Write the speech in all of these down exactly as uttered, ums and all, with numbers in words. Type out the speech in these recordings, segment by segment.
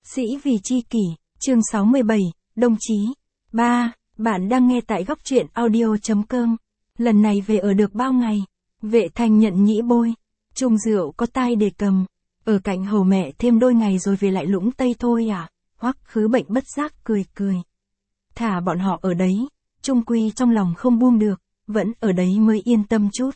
Sĩ vì chi kỷ, chương sáu mươi bảy, đồng chí. ba. Bạn đang nghe tại góc truyện audio chấm com. Lần này về ở được bao ngày? Vệ Thanh nhận nhĩ bôi. Chung rượu có tai để cầm. Ở cạnh hầu mẹ thêm đôi ngày rồi về lại Lũng Tây thôi à? Hoắc Khứ Bệnh bất giác cười cười. Thả bọn họ ở đấy, chung quy trong lòng không buông được, vẫn ở đấy mới yên tâm chút.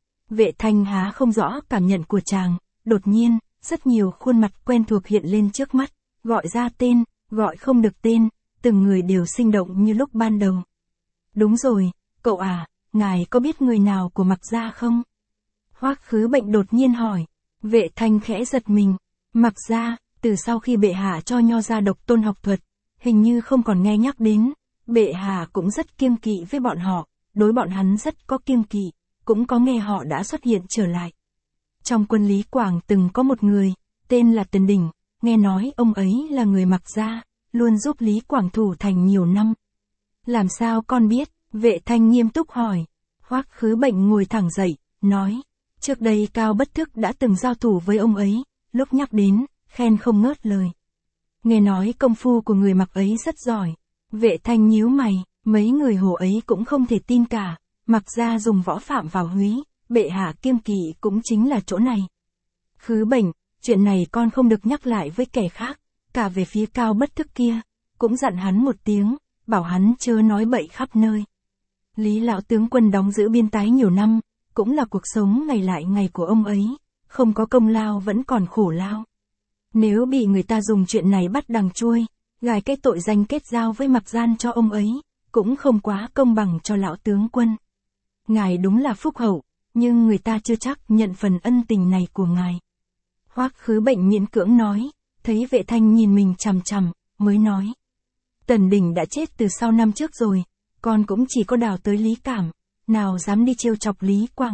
Vệ Thanh há không rõ cảm nhận của chàng, đột nhiên, rất nhiều khuôn mặt quen thuộc hiện lên trước mắt, gọi ra tên, gọi không được tên, từng người đều sinh động như lúc ban đầu. Đúng rồi, cậu à, ngài có biết người nào của Mạc gia không? Hoắc Khứ Bệnh đột nhiên hỏi. Vệ Thanh khẽ giật mình. Mạc gia, từ sau khi bệ hạ cho nho ra độc tôn học thuật, hình như không còn nghe nhắc đến. Bệ hạ cũng rất kiêng kỵ với bọn họ, đối bọn hắn rất có kiêng kỵ, cũng có nghe họ đã xuất hiện trở lại. Trong quân Lý Quảng từng có một người, tên là Tần Đỉnh, nghe nói ông ấy là người Mạc gia, luôn giúp Lý Quảng thủ thành nhiều năm. Làm sao con biết? Vệ Thanh nghiêm túc hỏi. Hoắc Khứ Bệnh ngồi thẳng dậy, nói, trước đây Cao Bất Thức đã từng giao thủ với ông ấy, lúc nhắc đến, khen không ngớt lời. Nghe nói công phu của người Mạc ấy rất giỏi. Vệ Thanh nhíu mày, mấy người hồ ấy cũng không thể tin cả, Mạc gia dùng võ phạm vào húy, bệ hạ kiêng kỵ cũng chính là chỗ này. Khứ Bệnh, chuyện này con không được nhắc lại với kẻ khác, cả về phía Cao Bất Thức kia, cũng dặn hắn một tiếng, bảo hắn chớ nói bậy khắp nơi. Lý lão tướng quân đóng giữ biên tái nhiều năm, cũng là cuộc sống ngày lại ngày của ông ấy, không có công lao vẫn còn khổ lao. Nếu bị người ta dùng chuyện này bắt đằng chui, gài cái tội danh kết giao với Mạc gian cho ông ấy, cũng không quá công bằng cho lão tướng quân. Ngài đúng là phúc hậu, nhưng người ta chưa chắc nhận phần ân tình này của ngài. Hoắc Khứ Bệnh miễn cưỡng nói, thấy Vệ Thanh nhìn mình chằm chằm, mới nói. Tần Đỉnh đã chết từ sau năm trước rồi, con cũng chỉ có đào tới Lý Cảm, nào dám đi trêu chọc Lý Quảng.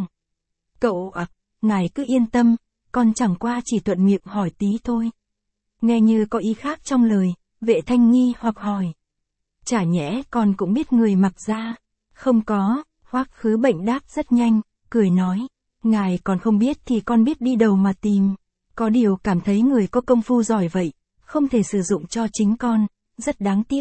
Cậu ạ, à, ngài cứ yên tâm, con chẳng qua chỉ thuận miệng hỏi tí thôi. Nghe như có ý khác trong lời, Vệ Thanh nghi hoặc hỏi. Chả nhẽ con cũng biết người Mạc gia? Không có, Hoắc Khứ Bệnh đáp rất nhanh, cười nói. Ngài còn không biết thì con biết đi đầu mà tìm. Có điều cảm thấy người có công phu giỏi vậy, không thể sử dụng cho chính con, rất đáng tiếc.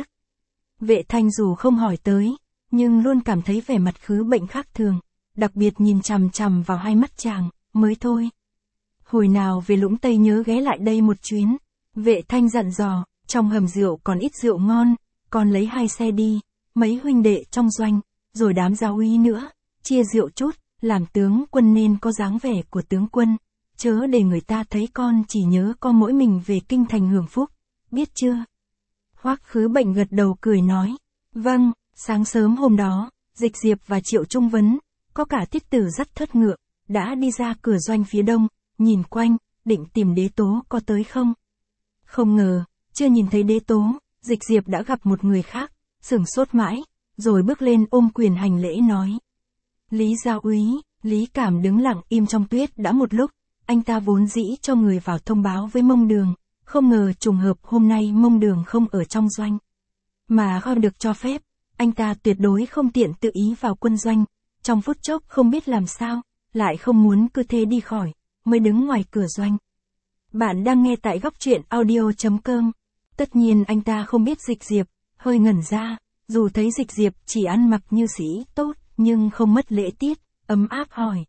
Vệ Thanh dù không hỏi tới, nhưng luôn cảm thấy vẻ mặt Khứ Bệnh khác thường, đặc biệt nhìn chằm chằm vào hai mắt chàng, mới thôi. Hồi nào về Lũng Tây nhớ ghé lại đây một chuyến. Vệ Thanh dặn dò, trong hầm rượu còn ít rượu ngon, con lấy hai xe đi, mấy huynh đệ trong doanh, rồi đám giáo úy nữa, chia rượu chút, làm tướng quân nên có dáng vẻ của tướng quân, chớ để người ta thấy con chỉ nhớ có mỗi mình về kinh thành hưởng phúc, biết chưa? Hoắc Khứ Bệnh gật đầu cười nói, vâng. Sáng sớm hôm đó, Dịch Diệp và Triệu Trung Vấn, có cả Tiết Tử dắt thất ngựa, đã đi ra cửa doanh phía đông, nhìn quanh, định tìm Đế Tố có tới không. Không ngờ, chưa nhìn thấy Đế Tố, Dịch Diệp đã gặp một người khác, sửng sốt mãi, rồi bước lên ôm quyền hành lễ nói. Lý Giáo úy. Lý Cảm đứng lặng im trong tuyết đã một lúc, anh ta vốn dĩ cho người vào thông báo với Mông Đường, không ngờ trùng hợp hôm nay Mông Đường không ở trong doanh. Mà không được cho phép, anh ta tuyệt đối không tiện tự ý vào quân doanh, trong phút chốc không biết làm sao, lại không muốn cứ thế đi khỏi, mới đứng ngoài cửa doanh. Bạn đang nghe tại góc truyện audio chấm com. Tất nhiên anh ta không biết Dịch Diệp, hơi ngẩn ra, dù thấy Dịch Diệp chỉ ăn mặc như sĩ tốt, nhưng không mất lễ tiết, ấm áp hỏi.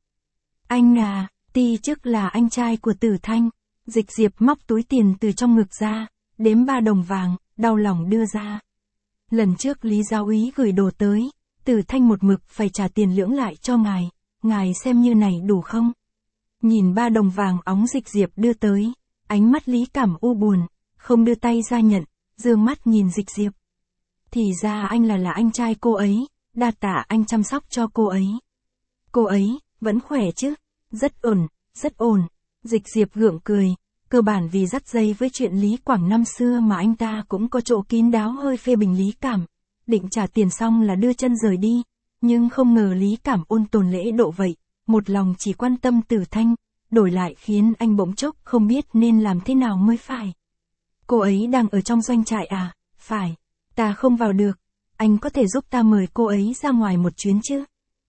Anh à, Ti chức là anh trai của Tử Thanh. Dịch Diệp móc túi tiền từ trong ngực ra, đếm ba đồng vàng, đau lòng đưa ra. Lần trước Lý Giáo úy gửi đồ tới, Tử Thanh một mực phải trả tiền lưỡng lại cho ngài, ngài xem như này đủ không? Nhìn ba đồng vàng óng Dịch Diệp đưa tới, ánh mắt Lý Cảm u buồn, không đưa tay ra nhận, dương mắt nhìn Dịch Diệp. Thì ra anh là là anh trai cô ấy, đa tạ anh chăm sóc cho cô ấy. Cô ấy, vẫn khỏe chứ? Rất ổn, rất ổn. Dịch Diệp gượng cười, cơ bản vì dắt dây với chuyện Lý Quảng năm xưa mà anh ta cũng có chỗ kín đáo hơi phê bình Lý Cảm. Định trả tiền xong là đưa chân rời đi, nhưng không ngờ Lý Cảm ôn tồn lễ độ vậy, một lòng chỉ quan tâm Tử Thanh, đổi lại khiến anh bỗng chốc không biết nên làm thế nào mới phải. Cô ấy đang ở trong doanh trại à? Phải, ta không vào được, anh có thể giúp ta mời cô ấy ra ngoài một chuyến chứ?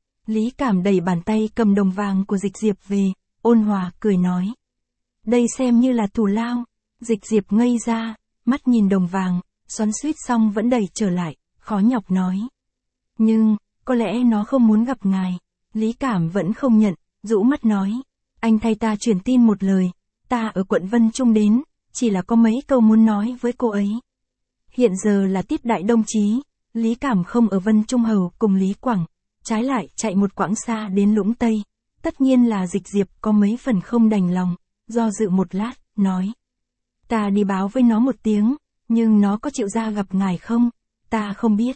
Lý Cảm đẩy bàn tay cầm đồng vàng của Dịch Diệp về, ôn hòa cười nói. Đây xem như là thù lao. Dịch Diệp ngây ra, mắt nhìn đồng vàng, xoắn xuýt xong vẫn đẩy trở lại, khó nhọc nói. Nhưng, có lẽ nó không muốn gặp ngài. Lý Cảm vẫn không nhận, rũ mắt nói. Anh thay ta truyền tin một lời, ta ở quận Vân Trung đến, chỉ là có mấy câu muốn nói với cô ấy. Hiện giờ là tiết đại đồng chí, Lý Cảm không ở Vân Trung hầu cùng Lý Quảng, trái lại chạy một quãng xa đến Lũng Tây. Tất nhiên là Dịch Diệp có mấy phần không đành lòng, do dự một lát, nói. Ta đi báo với nó một tiếng, nhưng nó có chịu ra gặp ngài không? Ta không biết.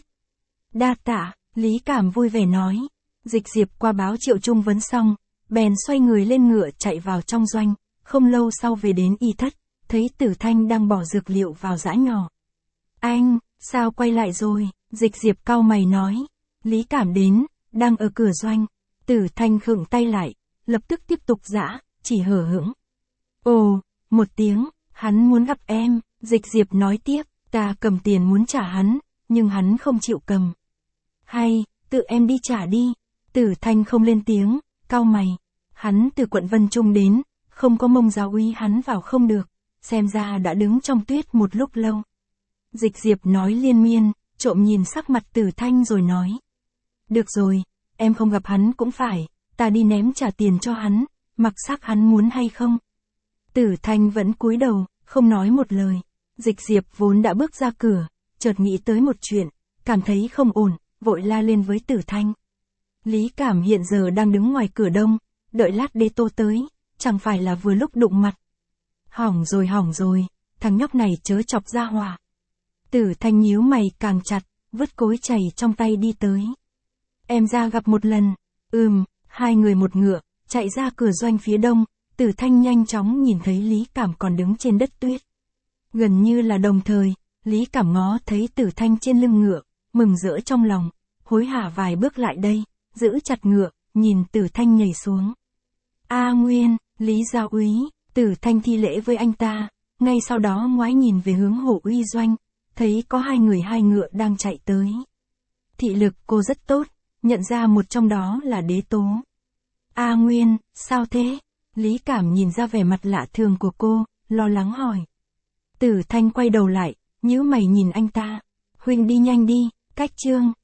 Đa tạ, Lý Cảm vui vẻ nói. Dịch Diệp qua báo Triệu Trung vấn xong, bèn xoay người lên ngựa chạy vào trong doanh, không lâu sau về đến y thất, thấy Tử Thanh đang bỏ dược liệu vào giã nhỏ. Anh, sao quay lại rồi? Dịch Diệp cau mày nói. Lý Cảm đến, đang ở cửa doanh. Tử Thanh khựng tay lại, lập tức tiếp tục giã, chỉ hở hững. Ồ, một tiếng, hắn muốn gặp em, Dịch Diệp nói tiếp, ta cầm tiền muốn trả hắn, nhưng hắn không chịu cầm. Hay, tự em đi trả đi. Tử Thanh không lên tiếng, cau mày. Hắn từ quận Vân Trung đến, không có Mông giáo úy hắn vào không được, xem ra đã đứng trong tuyết một lúc lâu. Dịch Diệp nói liên miên, trộm nhìn sắc mặt Tử Thanh rồi nói. Được rồi, em không gặp hắn cũng phải, ta đi ném trả tiền cho hắn, mặc sắc hắn muốn hay không. Tử Thanh vẫn cúi đầu, không nói một lời. Dịch Diệp vốn đã bước ra cửa, chợt nghĩ tới một chuyện, cảm thấy không ổn, vội la lên với Tử Thanh. Lý Cảm hiện giờ đang đứng ngoài cửa đông, đợi lát Đế Tô tới, chẳng phải là vừa lúc đụng mặt. Hỏng rồi hỏng rồi, thằng nhóc này chớ chọc ra họa. Tử Thanh nhíu mày càng chặt, vứt cối chày trong tay đi tới. Em ra gặp một lần. Ừm, hai người một ngựa, chạy ra cửa doanh phía đông, Tử Thanh nhanh chóng nhìn thấy Lý Cảm còn đứng trên đất tuyết. Gần như là đồng thời, Lý Cảm ngó thấy Tử Thanh trên lưng ngựa, mừng rỡ trong lòng, hối hả vài bước lại đây, giữ chặt ngựa, nhìn Tử Thanh nhảy xuống. A Nguyên, Lý giáo úy, Tử Thanh thi lễ với anh ta, ngay sau đó ngoái nhìn về hướng Hổ Uy doanh, thấy có hai người hai ngựa đang chạy tới. Thị lực cô rất tốt, nhận ra một trong đó là Đế Tố. A Nguyên, sao thế? Lý Cảm nhìn ra vẻ mặt lạ thường của cô, lo lắng hỏi. Tử Thanh quay đầu lại, nhíu mày nhìn anh ta. Huynh đi nhanh đi, cách chương.